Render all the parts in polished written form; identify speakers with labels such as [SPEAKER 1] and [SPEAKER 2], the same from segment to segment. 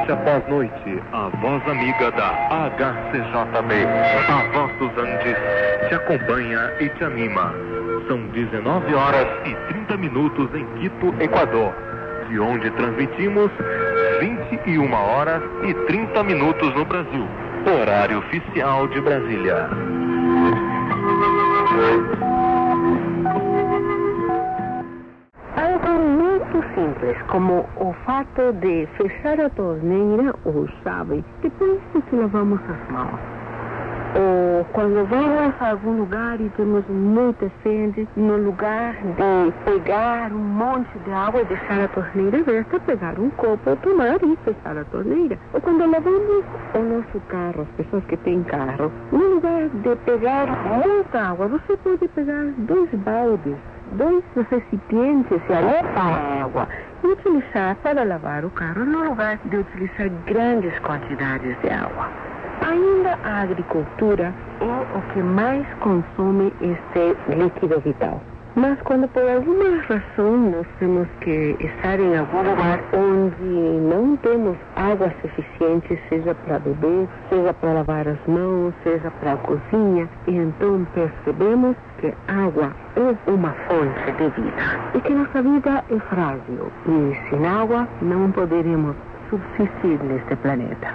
[SPEAKER 1] Noite após noite, a voz amiga da HCJB, a voz dos Andes, te acompanha e te anima. São 19 horas e 30 minutos em Quito, Equador, de onde transmitimos 21 horas e 30 minutos no Brasil, horário oficial de Brasília.
[SPEAKER 2] Algo muito simples, como o fato de fechar a torneira ou chave depois de que lavamos as mãos. Ou quando vamos a algum lugar e temos muita sede, no lugar de pegar um monte de água e deixar a torneira aberta, pegar um copo, tomar e fechar a torneira. Ou quando lavamos o nosso carro, as pessoas que têm carro, no lugar de pegar muita água, você pode pegar 2 baldes, 2 recipientes e ali a água e utilizar para lavar o carro no lugar de utilizar grandes quantidades de água. Ainda a agricultura é o que mais consome este líquido vital. Mas quando por alguma razão nós temos que estar em algum lugar onde não temos água suficiente, seja para beber, seja para lavar as mãos, seja para a cozinha, e então percebemos que água é uma fonte de vida e que nossa vida é frágil e sem água não poderemos subsistir neste planeta.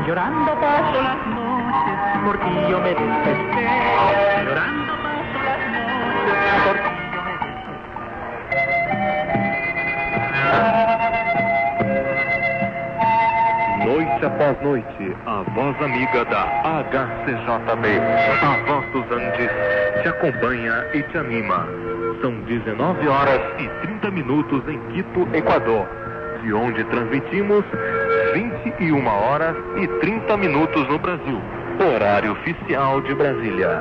[SPEAKER 3] Llorando paso las noches, por ti yo me desespero. Llorando paso las noches, por ti yo me desespero.
[SPEAKER 1] Noite após noite, a voz amiga da HCJB, a voz dos Andes, te acompanha e te anima. São 19 horas e 30 minutos em Quito, Equador, de onde transmitimos 21 horas e 30 minutos no Brasil, horário oficial de Brasília.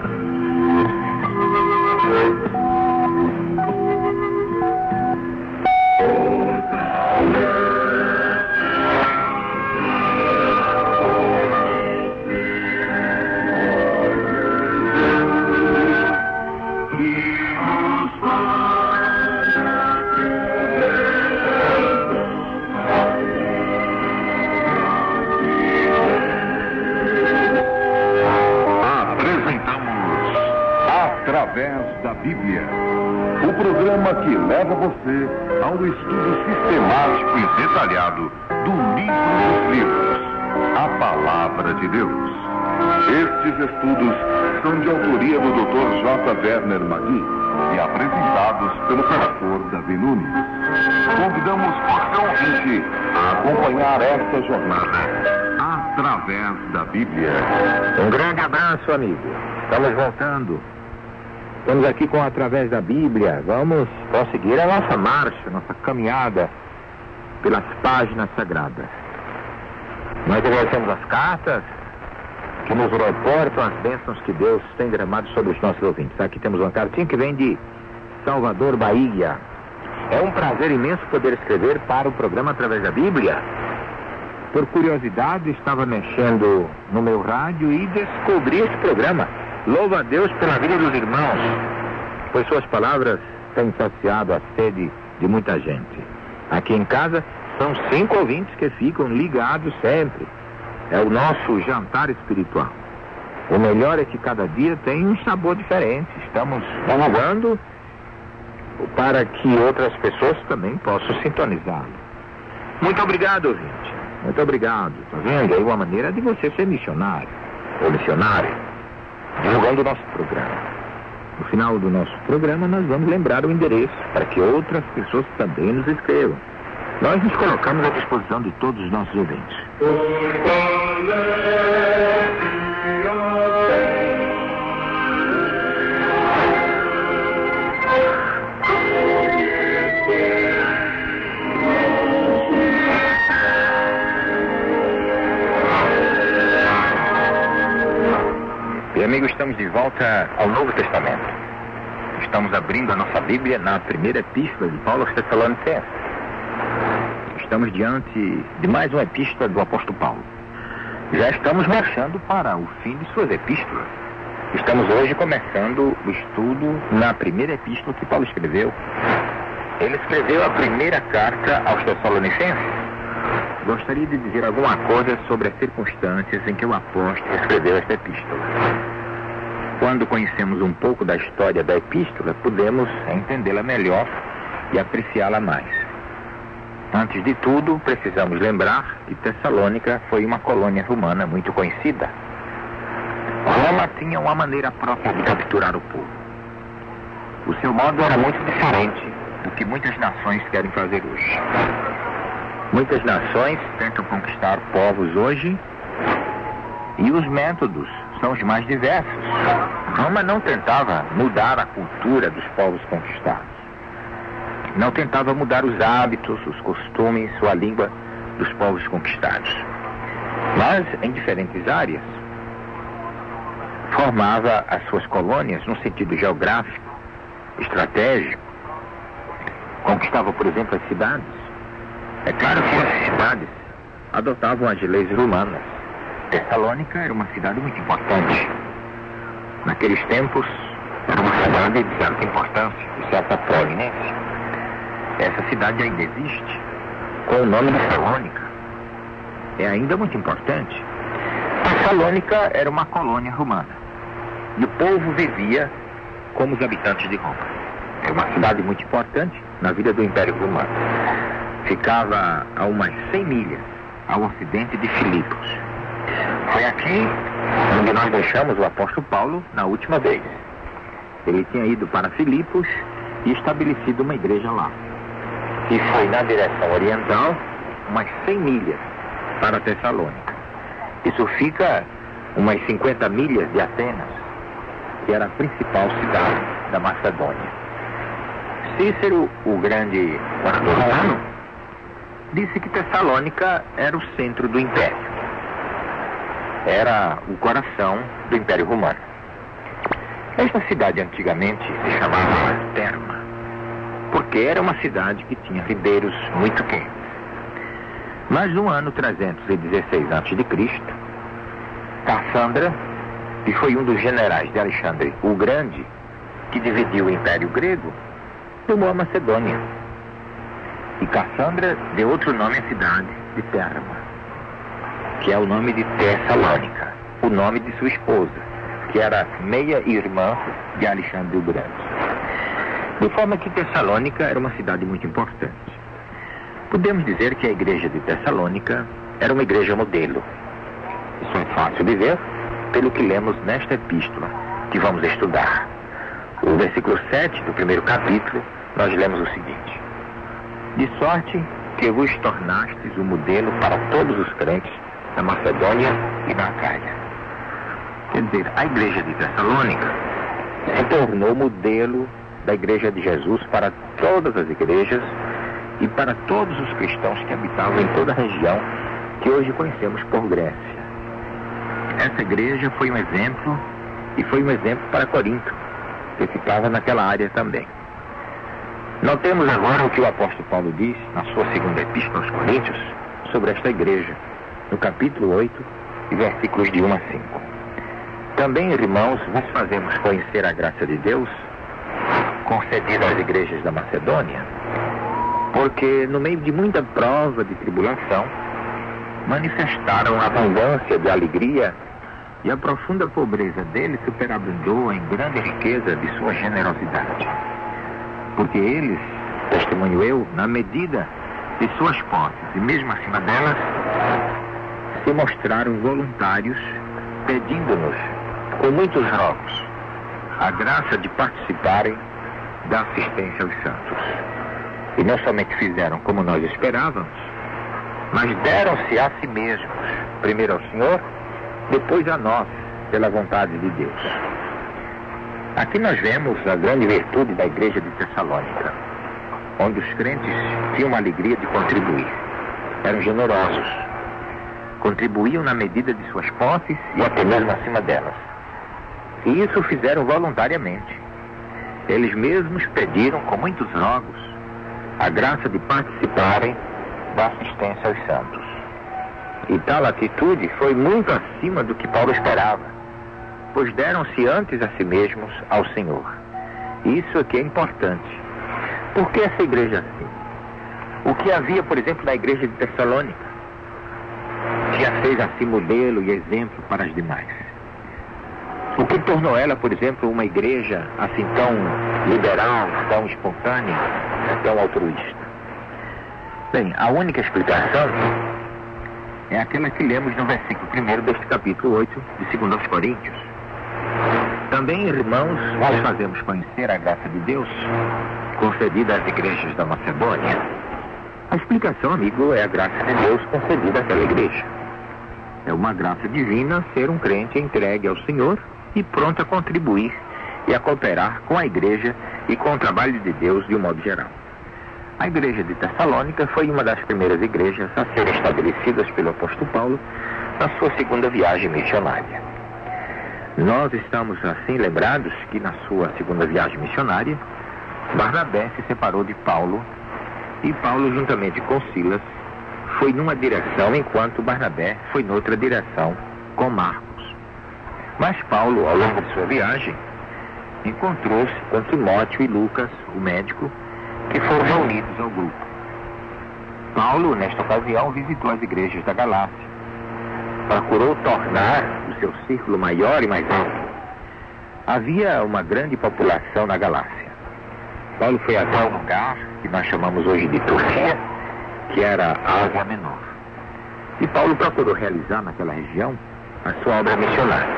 [SPEAKER 4] Através da Bíblia, o programa que leva você ao estudo sistemático e detalhado do livro dos livros, a Palavra de Deus. Estes estudos são de autoria do Dr. J. Werner Magui e apresentados pelo pastor Davi Nunes. Convidamos você ouvinte a acompanhar esta jornada através da Bíblia.
[SPEAKER 5] Um grande abraço, amigo. Estamos voltando. Estamos aqui com Através da Bíblia. Vamos prosseguir a nossa marcha, nossa caminhada pelas páginas sagradas. Nós agradecemos as cartas que nos reportam as bênçãos que Deus tem derramado sobre os nossos ouvintes. Aqui temos uma cartinha que vem de Salvador, Bahia. É um prazer imenso poder escrever para o programa Através da Bíblia. Por curiosidade, estava mexendo no meu rádio e descobri esse programa. Louva a Deus pela vida dos irmãos, pois suas palavras têm saciado a sede de muita gente. Aqui em casa são 5 ouvintes que ficam ligados sempre. É o nosso jantar espiritual. O melhor é que cada dia tem um sabor diferente. Estamos divulgando para que outras pessoas também possam sintonizar. Muito obrigado, ouvinte. Muito obrigado. Está vendo? É uma maneira de você ser missionário ou missionária, divulgando o nosso programa. No final do nosso programa, nós vamos lembrar o endereço para que outras pessoas também nos escrevam. Nós nos colocamos à disposição de todos os nossos ouvintes. E amigos, estamos de volta ao Novo Testamento. Estamos abrindo a nossa Bíblia na primeira epístola de Paulo aos Tessalonicenses. Estamos diante de mais uma epístola do apóstolo Paulo. Já estamos marchando para o fim de suas epístolas. Estamos hoje começando o estudo na primeira epístola que Paulo escreveu. Ele escreveu a primeira carta aos Tessalonicenses. Gostaria de dizer alguma coisa sobre as circunstâncias em que o apóstolo escreveu esta epístola. Quando conhecemos um pouco da história da epístola, podemos entendê-la melhor e apreciá-la mais. Antes de tudo, precisamos lembrar que Tessalônica foi uma colônia romana muito conhecida. Roma tinha uma maneira própria de capturar o povo. O seu modo era muito diferente do que muitas nações querem fazer hoje. Muitas nações tentam conquistar povos hoje e os métodos são os mais diversos. Roma não tentava mudar a cultura dos povos conquistados. Não tentava mudar os hábitos, os costumes ou a língua dos povos conquistados. Mas, em diferentes áreas, formava as suas colônias no sentido geográfico, estratégico. Conquistava, por exemplo, as cidades. É claro que as cidades adotavam as leis romanas. Tessalônica era uma cidade muito importante. Naqueles tempos, era uma cidade de certa importância, de certa proeminência. Essa cidade ainda existe, com o nome de Tessalônica. É ainda muito importante. Tessalônica era uma colônia romana. E o povo vivia como os habitantes de Roma. É uma cidade muito importante na vida do Império Romano. Ficava a umas 100 milhas ao ocidente de Filipos. Foi aqui onde nós deixamos o apóstolo Paulo na última vez. Ele tinha ido para Filipos e estabelecido uma igreja lá. E foi na direção oriental umas 100 milhas para Tessalônica. Isso fica umas 50 milhas de Atenas, que era a principal cidade da Macedônia. Cícero, o grande orador romano, disse que Tessalônica era o centro do império. Era o coração do Império Romano. Esta cidade antigamente se chamava Terma, porque era uma cidade que tinha ribeiros muito quentes. Mas no ano 316 a.C., Cassandra, que foi um dos generais de Alexandre o Grande, que dividiu o Império Grego, tomou a Macedônia. E Cassandra deu outro nome à cidade de Terma, que é o nome de Tessalônica, o nome de sua esposa, que era meia-irmã de Alexandre o Grande. De forma que Tessalônica era uma cidade muito importante. Podemos dizer que a igreja de Tessalônica era uma igreja modelo. Isso é fácil de ver pelo que lemos nesta epístola que vamos estudar. O versículo 7 do primeiro capítulo, nós lemos o seguinte: de sorte que vos tornastes um modelo para todos os crentes da Macedônia e da Acaia. Quer dizer, a igreja de Tessalônica se tornou modelo da igreja de Jesus para todas as igrejas e para todos os cristãos que habitavam em toda a região que hoje conhecemos por Grécia. Essa igreja foi um exemplo, e foi um exemplo para Corinto, que ficava naquela área também. Notemos agora o que o apóstolo Paulo diz na sua segunda epístola aos Coríntios sobre esta igreja, no capítulo 8, e versículos de 1 a 5. Também, irmãos, vos fazemos conhecer a graça de Deus concedida às igrejas da Macedônia, porque no meio de muita prova de tribulação, manifestaram a abundância de alegria, e a profunda pobreza deles superabundou em grande riqueza de sua generosidade. Porque eles, testemunho eu, na medida de suas posses e mesmo acima delas, se mostraram voluntários, pedindo-nos, com muitos rogos, a graça de participarem da assistência aos santos. E não somente fizeram como nós esperávamos, mas deram-se a si mesmos, primeiro ao Senhor, depois a nós, pela vontade de Deus. Aqui nós vemos a grande virtude da igreja de Tessalônica, onde os crentes tinham uma alegria de contribuir. Eram generosos, contribuíam na medida de suas posses e até mesmo acima delas. E isso fizeram voluntariamente. Eles mesmos pediram com muitos rogos a graça de participarem da assistência aos santos. E tal atitude foi muito acima do que Paulo esperava, pois deram-se antes a si mesmos ao Senhor. Isso aqui é importante. Por que essa igreja assim? O que havia, por exemplo, na igreja de Tessalônica, que a fez assim modelo e exemplo para as demais? O que tornou ela, por exemplo, uma igreja assim tão liberal, tão espontânea, tão altruísta? Bem, a única explicação é aquela que lemos no versículo 1 deste capítulo 8 de 2 aos Coríntios. Também, irmãos, nós fazemos conhecer a graça de Deus concedida às igrejas da Macedônia. A explicação, amigo, é a graça de Deus concedida àquela igreja. É uma graça divina ser um crente entregue ao Senhor e pronto a contribuir e a cooperar com a igreja e com o trabalho de Deus de um modo geral. A igreja de Tessalônica foi uma das primeiras igrejas a serem estabelecidas pelo apóstolo Paulo na sua segunda viagem missionária. Nós estamos assim lembrados que na sua segunda viagem missionária, Barnabé se separou de Paulo e Paulo, juntamente com Silas, foi numa direção enquanto Barnabé foi noutra direção com Marcos. Mas Paulo, ao longo de sua viagem, encontrou-se com Timóteo e Lucas, o médico, que foram reunidos ao grupo. Paulo, nesta ocasião, visitou as igrejas da Galácia. Procurou tornar o seu círculo maior e mais amplo. Havia uma grande população na Galácia. Paulo foi até um lugar que nós chamamos hoje de Turquia, que era a Ásia Menor. E Paulo procurou realizar naquela região a sua obra missionária.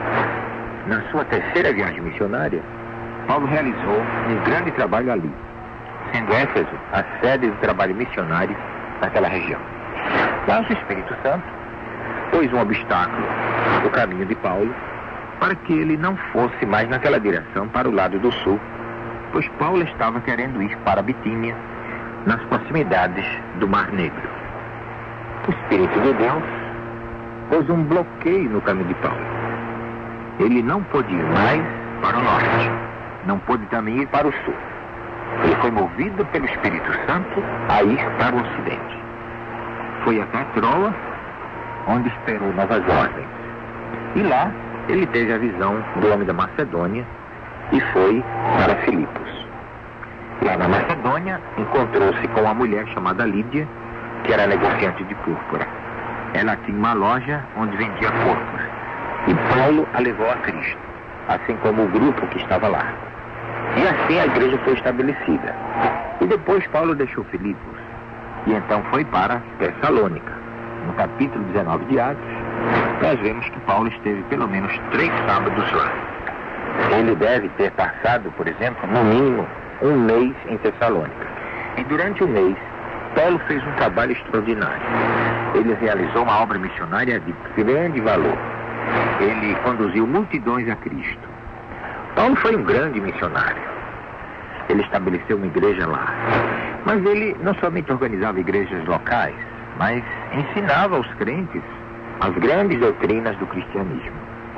[SPEAKER 5] Na sua terceira viagem missionária, Paulo realizou um grande trabalho ali, sendo Éfeso a sede do trabalho missionário naquela região. Mas o Espírito Santo pôs um obstáculo no caminho de Paulo para que ele não fosse mais naquela direção para o lado do sul, pois Paulo estava querendo ir para Bitínia, nas proximidades do Mar Negro. O Espírito de Deus pôs um bloqueio no caminho de Paulo. Ele não pôde ir mais para o norte, não pôde também ir para o sul. Ele foi movido pelo Espírito Santo a ir para o ocidente. Foi até Troa, onde esperou novas ordens. E lá ele teve a visão do homem da Macedônia e foi para Filipos. Lá na Macedônia encontrou-se com uma mulher chamada Lídia, que era negociante de púrpura. Ela tinha uma loja onde vendia púrpura. E Paulo a levou a Cristo, assim como o grupo que estava lá. E assim a igreja foi estabelecida. E depois Paulo deixou Filipos e então foi para Tessalônica. No capítulo 19 de Atos, nós vemos que Paulo esteve pelo menos 3 sábados lá. Ele deve ter passado, por exemplo, no mínimo 1 mês em Tessalônica. E durante o mês, Paulo fez um trabalho extraordinário. Ele realizou uma obra missionária de grande valor. Ele conduziu multidões a Cristo. Paulo foi um grande missionário. Ele estabeleceu uma igreja lá. Mas ele não somente organizava igrejas locais, mas ensinava aos crentes as grandes doutrinas do cristianismo.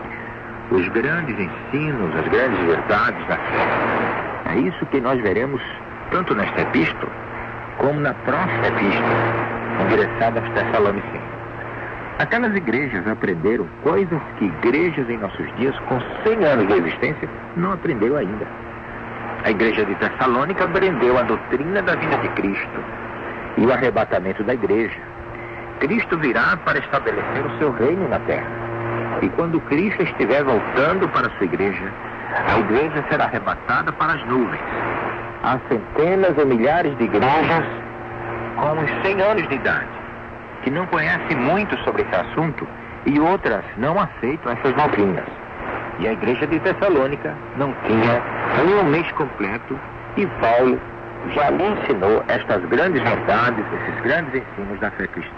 [SPEAKER 5] Os grandes ensinos, as grandes verdades da fé. É isso que nós veremos tanto nesta epístola, como na próxima epístola, endereçada aos Tessalonicenses. Aquelas igrejas aprenderam coisas que igrejas em nossos dias, com 100 anos de existência, não aprenderam ainda. A igreja de Tessalônica aprendeu a doutrina da vinda de Cristo e o arrebatamento da igreja. Cristo virá para estabelecer o seu reino na terra. E quando Cristo estiver voltando para a sua igreja, a igreja será arrebatada para as nuvens. Há centenas ou milhares de igrejas com uns 100 anos de idade, que não conhecem muito sobre esse assunto e outras não aceitam essas doutrinas. E a igreja de Tessalônica não tinha nem um mês completo e Paulo já lhe ensinou estas grandes verdades, esses grandes ensinos da fé cristã.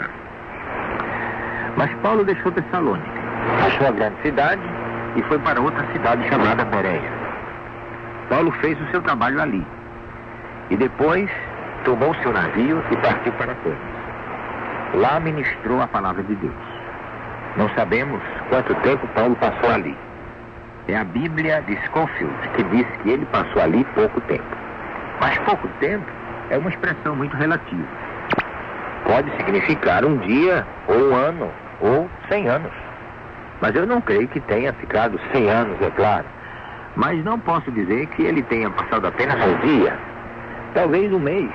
[SPEAKER 5] Mas Paulo deixou Tessalônica, deixou a grande cidade e foi para outra cidade chamada Bereia. Paulo fez o seu trabalho ali e depois tomou seu navio e partiu para Atenas. Lá ministrou a palavra de Deus. Não sabemos quanto tempo Paulo passou ali. É a Bíblia de Scofield que diz que ele passou ali pouco tempo. Mas pouco tempo é uma expressão muito relativa. Pode significar um dia, ou um ano, ou 100 anos. Mas eu não creio que tenha ficado 100 anos, é claro. Mas não posso dizer que ele tenha passado apenas um dia, talvez um mês.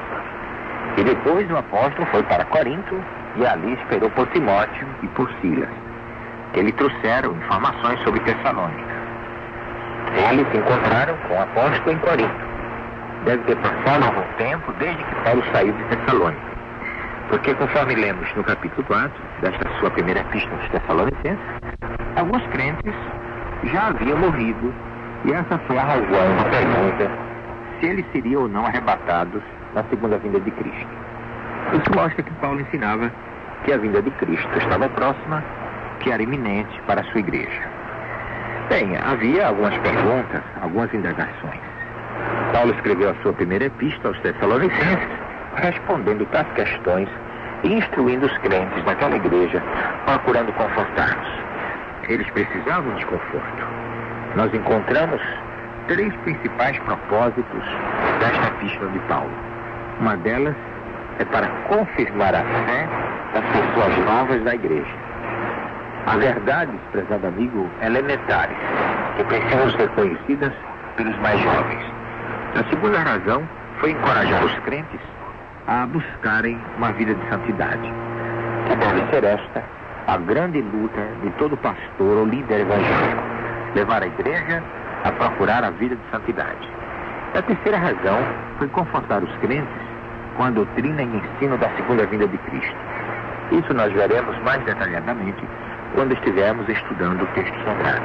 [SPEAKER 5] E depois o apóstolo foi para Corinto e ali esperou por Timóteo e por Silas, que lhe trouxeram informações sobre Tessalônica. Eles se encontraram com o apóstolo em Corinto. Deve ter passado algum tempo desde que Paulo saiu de Tessalônica. Porque conforme lemos no capítulo 4 desta sua primeira epístola aos Tessalonicenses, alguns crentes já haviam morrido e essa foi a razão da pergunta se eles seriam ou não arrebatados na segunda vinda de Cristo. Isso mostra que Paulo ensinava que a vinda de Cristo estava próxima, que era iminente para a sua igreja. Bem, havia algumas perguntas, algumas indagações. Paulo escreveu a sua primeira epístola aos Tessalonicenses, respondendo tais questões e instruindo os crentes daquela igreja, procurando confortá-los. Eles precisavam de conforto. Nós encontramos 3 principais propósitos desta epístola de Paulo. Uma delas é para confirmar a fé das pessoas novas da igreja. Há verdades, prezado amigo, elementares, que precisam ser conhecidas pelos mais jovens. A segunda razão foi encorajar os crentes a buscarem uma vida de santidade. Que deve ser esta a grande luta de todo pastor ou líder evangélico, levar a igreja a procurar a vida de santidade. A terceira razão foi confortar os crentes com a doutrina e ensino da segunda vinda de Cristo. Isso nós veremos mais detalhadamente quando estivermos estudando o texto sagrado.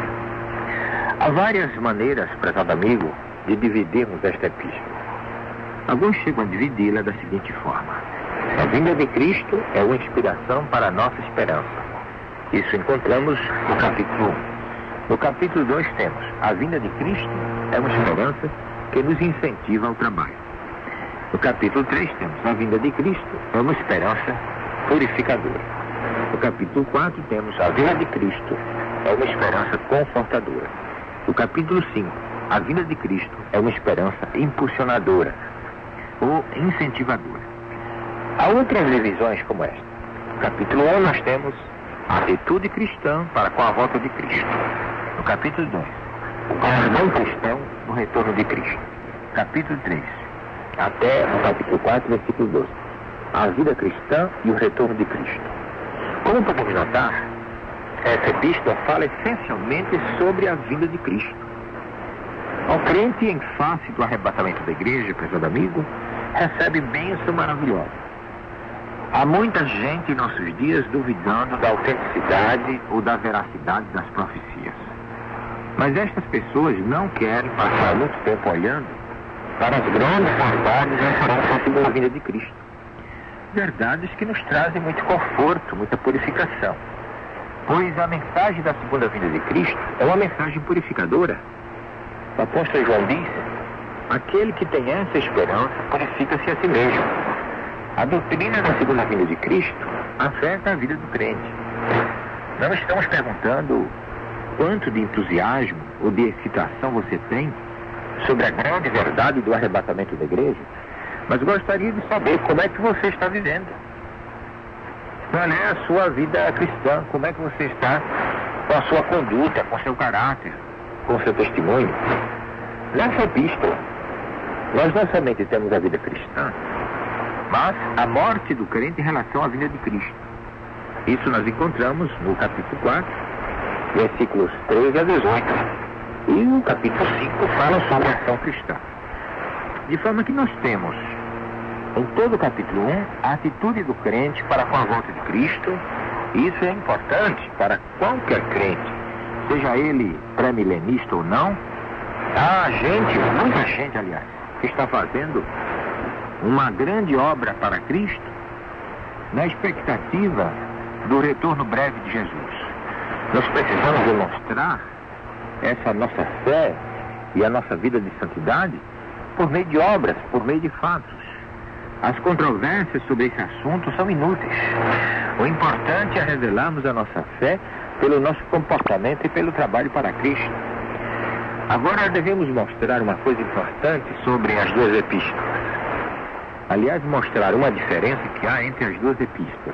[SPEAKER 5] Há várias maneiras, prezado amigo, de dividirmos esta epístola. Alguns chegam a dividi-la da seguinte forma: a vinda de Cristo é uma inspiração para a nossa esperança. Isso encontramos no capítulo 1. No capítulo 2 temos: a vinda de Cristo é uma esperança que nos incentiva ao trabalho. No capítulo 3 temos: a vinda de Cristo é uma esperança purificadora. No capítulo 4 temos: a vinda de Cristo é uma esperança confortadora. No capítulo 5, a vinda de Cristo é uma esperança impulsionadora ou incentivadora. Há outras divisões como esta. No capítulo 1 nós temos a atitude cristã para com a volta de Cristo. No capítulo 2, o perdão cristão no retorno de Cristo. Capítulo 3, até o capítulo 4, versículo 12. A vida cristã e o retorno de Cristo. Como podemos notar, essa epístola fala essencialmente sobre a vinda de Cristo. Ao crente, em face do arrebatamento da igreja, prezado amigo, recebe bênção maravilhosa. Há muita gente em nossos dias duvidando da autenticidade ou da veracidade das profecias. Mas estas pessoas não querem passar muito tempo olhando para as grandes verdades referentes à vinda de Cristo. Verdades que nos trazem muito conforto, muita purificação. Pois a mensagem da segunda vinda de Cristo é uma mensagem purificadora. O apóstolo João diz: aquele que tem essa esperança purifica-se a si mesmo. A doutrina da segunda vinda de Cristo afeta a vida do crente. Não estamos perguntando quanto de entusiasmo ou de excitação você tem sobre a grande verdade do arrebatamento da igreja, mas gostaria de saber como é que você está vivendo. Qual é a sua vida cristã? Como é que você está com a sua conduta, com o seu caráter, com o seu testemunho? Nessa epístola, nós não somente temos a vida cristã, mas a morte do crente em relação à vinda de Cristo. Isso nós encontramos no capítulo 4, versículos 13 a 18. E o capítulo 5 fala sobre a ação cristã. De forma que nós temos, em todo o capítulo 1, a atitude do crente para com a volta de Cristo. E isso é importante para qualquer crente, seja ele pré-milenista ou não. Há gente, muita gente, aliás, que está fazendo uma grande obra para Cristo na expectativa do retorno breve de Jesus. Nós precisamos demonstrar essa nossa fé e a nossa vida de santidade por meio de obras, por meio de fatos. As controvérsias sobre esse assunto são inúteis. O importante é revelarmos a nossa fé pelo nosso comportamento e pelo trabalho para Cristo. Agora devemos mostrar uma coisa importante sobre as duas epístolas. Aliás, mostrar uma diferença que há entre as duas epístolas.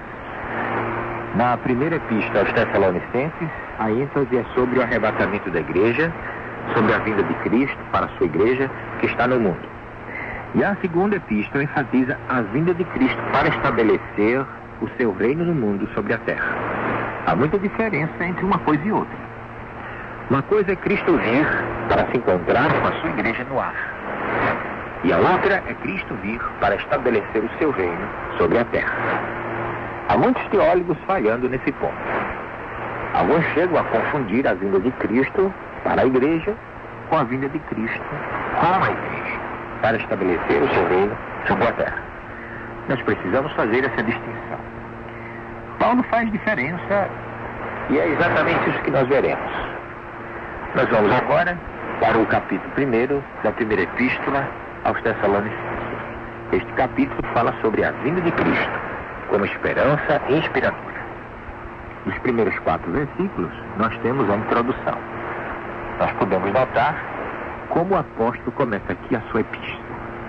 [SPEAKER 5] Na primeira epístola aos Tessalonicenses, a ênfase é sobre o arrebatamento da igreja, sobre a vinda de Cristo para a sua igreja que está no mundo. E a segunda epístola enfatiza a vinda de Cristo para estabelecer o seu reino no mundo sobre a terra. Há muita diferença entre uma coisa e outra. Uma coisa é Cristo vir para se encontrar com a sua igreja no ar. E a outra é Cristo vir para estabelecer o seu reino sobre a terra. Há muitos teólogos falhando nesse ponto. Alguns chegam a confundir a vinda de Cristo para a igreja com a vinda de Cristo com a igreja, para estabelecer o seu reino sobre a terra. Nós precisamos fazer essa distinção. Paulo faz diferença e é exatamente isso que nós veremos. Nós vamos agora para o capítulo 1 da primeira epístola aos Tessalonicenses. Este capítulo fala sobre a vinda de Cristo como esperança inspiradora. Nos primeiros 4 versículos, nós temos a introdução. Nós podemos notar como o apóstolo começa aqui a sua epístola.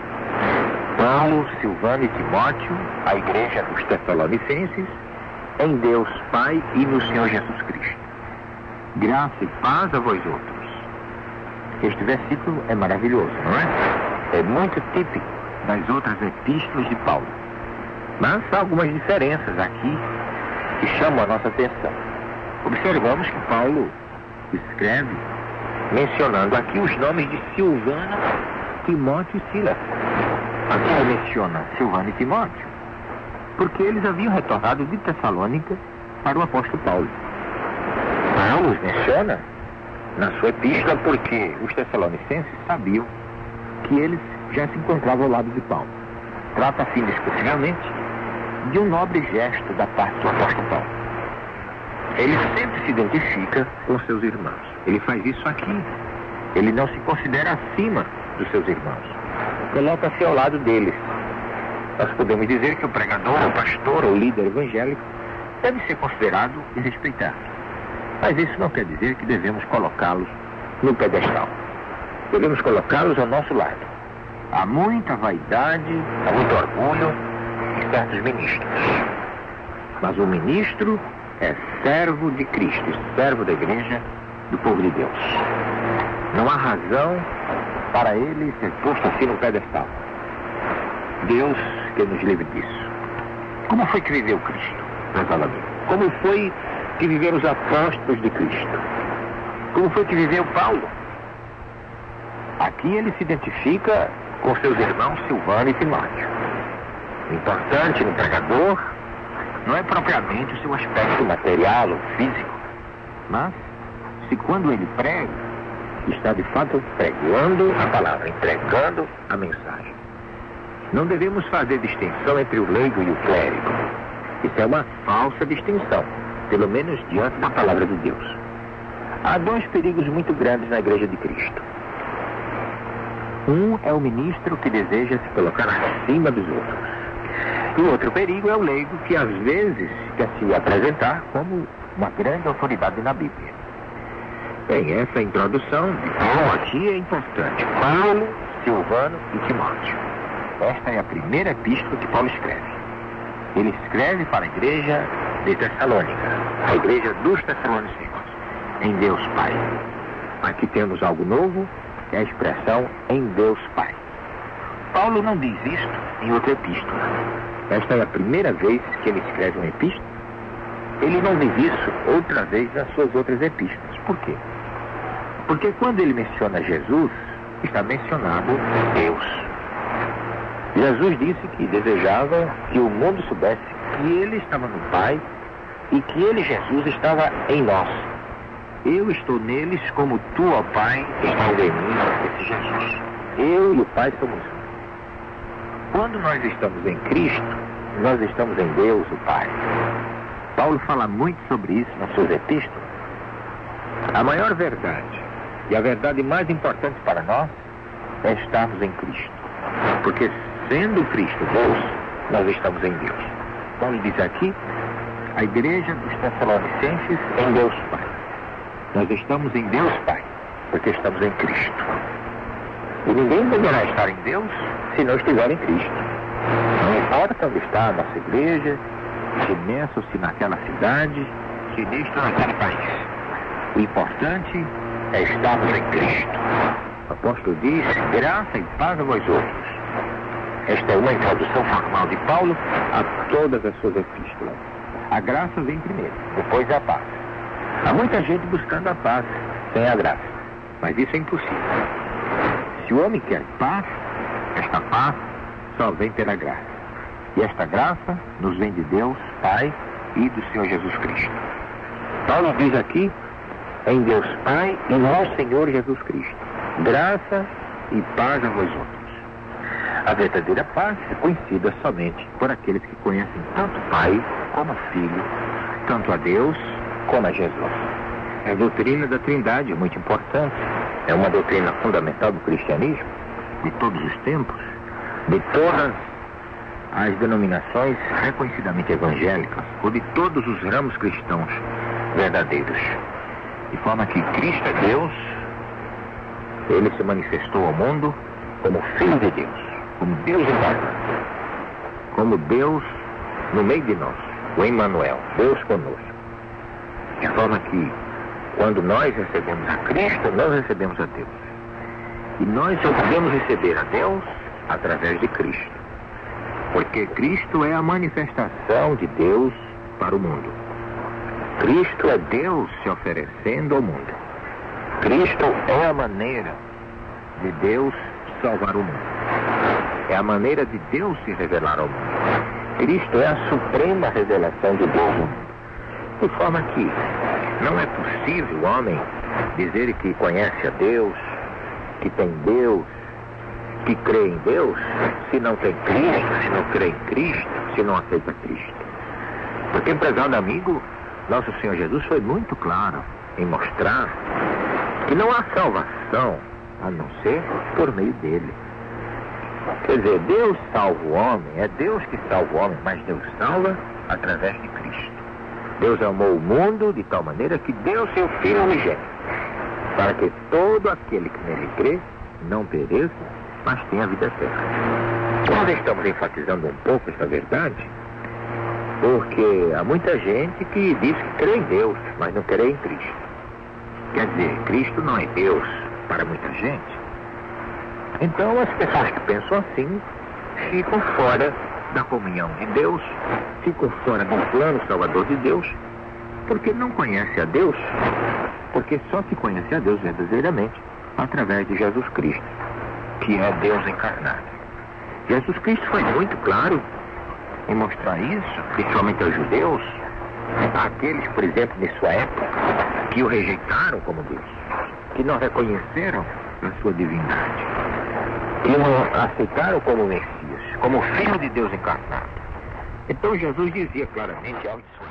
[SPEAKER 5] Paulo, Silvano e Timóteo, a igreja dos Tessalonicenses, em Deus Pai e no Senhor Jesus Cristo. Graça e paz a vós outros. Este versículo é maravilhoso, não é? É muito típico das outras epístolas de Paulo. Mas há algumas diferenças aqui que chamam a nossa atenção. Observamos que Paulo escreve mencionando aqui os nomes de Silvano, Timóteo e Silas. Aqui ele menciona Silvano e Timóteo porque eles haviam retornado de Tessalônica para o apóstolo Paulo. Paulo os menciona na sua epístola porque os tessalonicenses sabiam que eles já se encontravam ao lado de Paulo. Trata-se indiscutivelmente de um nobre gesto da parte do apóstolo Paulo. Ele sempre se identifica com seus irmãos. Ele faz isso aqui. Ele não se considera acima dos seus irmãos. Coloca-se ao lado deles. Nós podemos dizer que o pregador, o pastor, o líder evangélico deve ser considerado e respeitado. Mas isso não quer dizer que devemos colocá-los no pedestal. Devemos colocá-los ao nosso lado. Há muita vaidade, há muito orgulho em certos ministros. Mas o ministro é servo de Cristo, servo da igreja, do povo de Deus. Não há razão para ele ser posto assim no pedestal. Deus que nos livre disso. Como foi que viveu Cristo, meus amigos? Como foi que viveram os apóstolos de Cristo? Como foi que viveu Paulo? Aqui ele se identifica com seus irmãos Silvano e Timóteo. O importante no pregador não é propriamente o seu aspecto material ou físico, mas se quando ele prega, está de fato pregando a palavra, entregando a mensagem. Não devemos fazer distinção entre o leigo e o clérigo. Isso é uma falsa distinção, pelo menos diante da palavra de Deus. Há dois perigos muito grandes na igreja de Cristo. Um é o ministro que deseja se colocar acima dos outros. E o outro perigo é o leigo que às vezes quer se apresentar como uma grande autoridade na Bíblia. Bem, essa introdução de Paulo aqui é importante. Paulo, Silvano e Timóteo. Esta é a primeira epístola que Paulo escreve. Ele escreve para a igreja de Tessalônica, a igreja dos Tessalonicenses, em Deus Pai. Aqui temos algo novo, é a expressão em Deus Pai. Paulo não diz isto em outra epístola. Esta é a primeira vez que ele escreve uma epístola. Ele não diz isso outra vez nas suas outras epístolas. Por quê? Porque quando ele menciona Jesus, está mencionado Deus. Jesus disse que desejava que o mundo soubesse que ele estava no Pai e que ele, Jesus, estava em nós. Eu estou neles como tu, ó Pai, estás em mim, esse Jesus. Eu e o Pai somos um. Quando nós estamos em Cristo, nós estamos em Deus, o Pai. Paulo fala muito sobre isso nas suas epístolas. A maior verdade e a verdade mais importante para nós é estarmos em Cristo. Porque sendo Cristo Deus, nós estamos em Deus. Paulo diz aqui, a igreja dos Tessalonicenses em Deus Pai. Nós estamos em Deus Pai, porque estamos em Cristo. E ninguém poderá estar em Deus se não estiver em Cristo. Não importa onde está a nossa igreja, se nessa ou se naquela cidade, se neste ou naquele país. O importante é estarmos em Cristo. O apóstolo diz, graça e paz a vós outros. Esta é uma introdução formal de Paulo a todas as suas epístolas. A graça vem primeiro, depois a paz. Há muita gente buscando a paz sem a graça, mas isso é impossível. Se o homem quer paz, esta paz só vem pela graça. E esta graça nos vem de Deus, Pai e do Senhor Jesus Cristo. Paulo diz aqui, em Deus Pai e nosso Senhor Jesus Cristo. Graça e paz a vós outros. A verdadeira paz é conhecida somente por aqueles que conhecem tanto Pai como Filho, tanto a Deus como a Jesus. A doutrina da Trindade é muito importante. É uma doutrina fundamental do cristianismo, de todos os tempos, de todas as denominações reconhecidamente evangélicas, ou de todos os ramos cristãos verdadeiros. De forma que Cristo é Deus, ele se manifestou ao mundo como Filho de Deus, como Deus encarnado, como Deus no meio de nós, o Emmanuel, Deus conosco. De forma que, quando nós recebemos a Cristo, nós recebemos a Deus. E nós só podemos receber a Deus através de Cristo. Porque Cristo é a manifestação de Deus para o mundo. Cristo é Deus se oferecendo ao mundo. Cristo é a maneira de Deus salvar o mundo. É a maneira de Deus se revelar ao mundo. Cristo é a suprema revelação de Deus ao mundo. De forma que Não é possível o homem dizer que conhece a Deus, que tem Deus, que crê em Deus, se não tem Cristo, se não crê em Cristo, se não aceita Cristo. Porque, prezado amigo, nosso Senhor Jesus foi muito claro em mostrar que não há salvação a não ser por meio dele. Quer dizer, Deus salva o homem, é Deus que salva o homem, mas Deus salva através de Cristo. Deus amou o mundo de tal maneira que deu seu Filho unigênito, para que todo aquele que nele crê não pereça, mas tenha vida eterna. Nós estamos enfatizando um pouco essa verdade, porque há muita gente que diz que crê em Deus, mas não crê em Cristo. Quer dizer, Cristo não é Deus para muita gente. Então as pessoas que pensam assim ficam fora da comunhão de Deus, ficam fora do plano salvador de Deus, porque não conhece a Deus, porque só se conhece a Deus verdadeiramente através de Jesus Cristo, que é Deus encarnado. Jesus Cristo foi muito claro em mostrar isso, principalmente aos judeus, aqueles, por exemplo, de sua época, que o rejeitaram como Deus, que não reconheceram a sua divindade, que não aceitaram como Messias, como Filho de Deus encarnado. Então Jesus dizia claramente ao de sua